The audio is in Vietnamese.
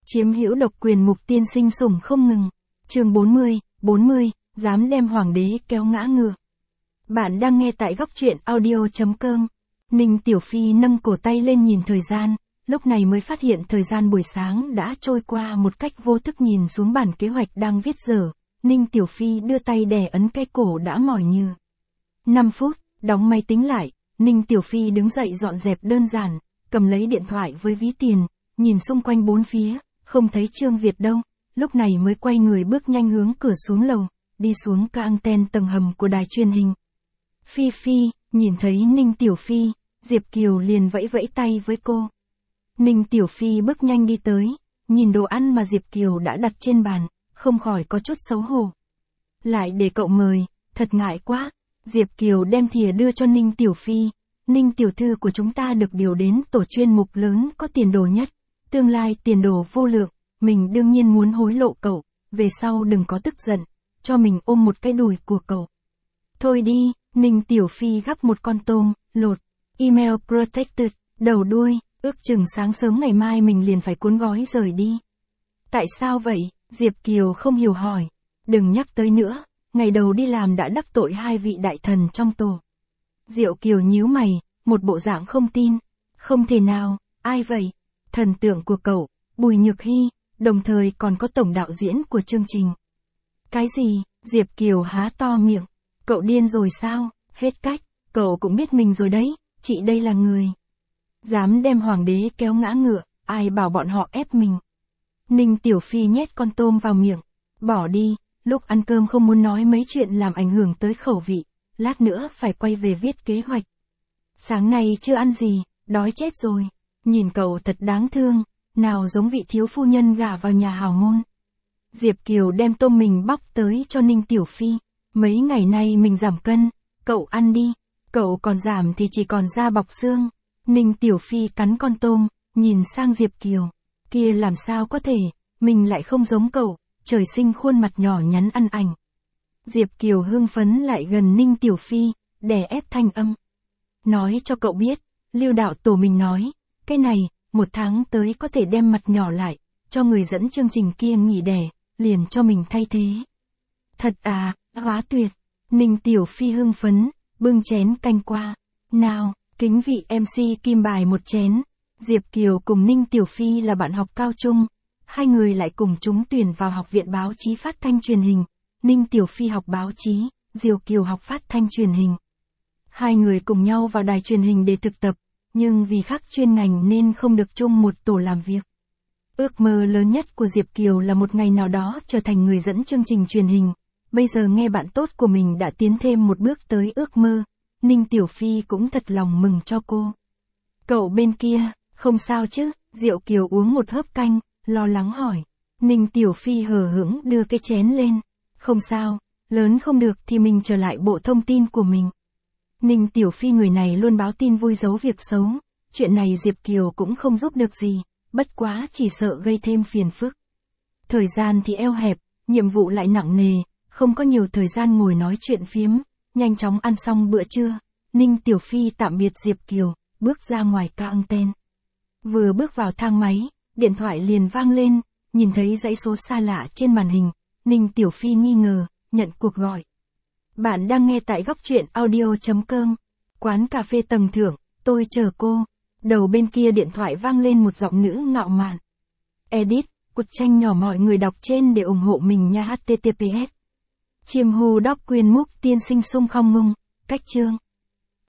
Chiếm hữu độc quyền Mục Tiên Sinh sủng không ngừng. Chương 40, dám đem hoàng đế kéo ngã ngựa. Bạn đang nghe tại góc truyện audio.com. Ninh Tiểu Phi nâng cổ tay lên nhìn thời gian, lúc này mới phát hiện thời gian buổi sáng đã trôi qua một cách vô thức. Nhìn xuống bản kế hoạch đang viết dở, Ninh Tiểu Phi đưa tay đè ấn cái cổ đã mỏi như. 5 phút, đóng máy tính lại, Ninh Tiểu Phi đứng dậy dọn dẹp đơn giản, cầm lấy điện thoại với ví tiền, nhìn xung quanh bốn phía, không thấy Trương Việt đâu, lúc này mới quay người bước nhanh hướng cửa xuống lầu, đi xuống cả anten tầng hầm của đài truyền hình. Phi, nhìn thấy Ninh Tiểu Phi, Diệp Kiều liền vẫy vẫy tay với cô. Ninh Tiểu Phi bước nhanh đi tới, nhìn đồ ăn mà Diệp Kiều đã đặt trên bàn, không khỏi có chút xấu hổ. Lại để cậu mời, thật ngại quá. Diệp Kiều đem thìa đưa cho Ninh Tiểu Phi. Ninh tiểu thư của chúng ta được điều đến tổ chuyên mục lớn có tiền đồ nhất, tương lai tiền đồ vô lượng, mình đương nhiên muốn hối lộ cậu, về sau đừng có tức giận, cho mình ôm một cái đùi của cậu. Thôi đi, Ninh Tiểu Phi gắp một con tôm, lột, email protected, đầu đuôi, ước chừng sáng sớm ngày mai mình liền phải cuốn gói rời đi. Tại sao vậy? Diệp Kiều không hiểu hỏi. Đừng nhắc tới nữa, ngày đầu đi làm đã đắc tội hai vị đại thần trong tổ. Diệu Kiều nhíu mày, một bộ dạng không tin. Không thể nào, ai vậy? Thần tượng của cậu, Bùi Nhược Hy, đồng thời còn có tổng đạo diễn của chương trình. Cái gì? Diệp Kiều há to miệng. Cậu điên rồi sao? Hết cách, cậu cũng biết mình rồi đấy, chị đây là người. Dám đem hoàng đế kéo ngã ngựa, ai bảo bọn họ ép mình. Ninh Tiểu Phi nhét con tôm vào miệng. Bỏ đi, lúc ăn cơm không muốn nói mấy chuyện làm ảnh hưởng tới khẩu vị, lát nữa phải quay về viết kế hoạch. Sáng nay chưa ăn gì, đói chết rồi. Nhìn cậu thật đáng thương, nào giống vị thiếu phu nhân gả vào nhà hào môn. Diệp Kiều đem tôm mình bóc tới cho Ninh Tiểu Phi. Mấy ngày nay mình giảm cân, cậu ăn đi. Cậu còn giảm thì chỉ còn da bọc xương. Ninh Tiểu Phi cắn con tôm, nhìn sang Diệp Kiều. Kia làm sao có thể, mình lại không giống cậu, trời sinh khuôn mặt nhỏ nhắn ăn ảnh. Diệp Kiều hưng phấn lại gần Ninh Tiểu Phi, đè ép thanh âm. Nói cho cậu biết, Lưu đạo tổ mình nói, cái này, 1 tháng tới có thể đem mặt nhỏ lại, cho người dẫn chương trình kia nghỉ đẻ, liền cho mình thay thế. Thật à, hóa tuyệt. Ninh Tiểu Phi hưng phấn, bưng chén canh qua. Nào, kính vị MC Kim Bài một chén. Diệp Kiều cùng Ninh Tiểu Phi là bạn học cao trung, hai người lại cùng trúng tuyển vào Học viện Báo chí Phát thanh Truyền hình. Ninh Tiểu Phi học báo chí, Diệp Kiều học phát thanh truyền hình. Hai người cùng nhau vào đài truyền hình để thực tập, nhưng vì khác chuyên ngành nên không được chung một tổ làm việc. Ước mơ lớn nhất của Diệp Kiều là một ngày nào đó trở thành người dẫn chương trình truyền hình. Bây giờ nghe bạn tốt của mình đã tiến thêm một bước tới ước mơ, Ninh Tiểu Phi cũng thật lòng mừng cho cô. Cậu bên kia, không sao chứ? Diệu Kiều uống một hớp canh, lo lắng hỏi. Ninh Tiểu Phi hờ hững đưa cái chén lên. Không sao, lớn không được thì mình trở lại bộ thông tin của mình. Ninh Tiểu Phi người này luôn báo tin vui giấu việc xấu, chuyện này Diệp Kiều cũng không giúp được gì, bất quá chỉ sợ gây thêm phiền phức. Thời gian thì eo hẹp, nhiệm vụ lại nặng nề, không có nhiều thời gian ngồi nói chuyện phiếm, nhanh chóng ăn xong bữa trưa, Ninh Tiểu Phi tạm biệt Diệp Kiều, bước ra ngoài ca anten. Vừa bước vào thang máy, điện thoại liền vang lên, nhìn thấy dãy số xa lạ trên màn hình, Ninh Tiểu Phi nghi ngờ, nhận cuộc gọi. Bạn đang nghe tại góc truyện audio.com. Quán cà phê tầng thượng, tôi chờ cô. Đầu bên kia điện thoại vang lên một giọng nữ ngạo mạn. Edit, cột tranh nhỏ mọi người đọc trên để ủng hộ mình nha. https. Chiêm hù đọc quyền Mục Tiên Sinh sung không ngung, cách chương.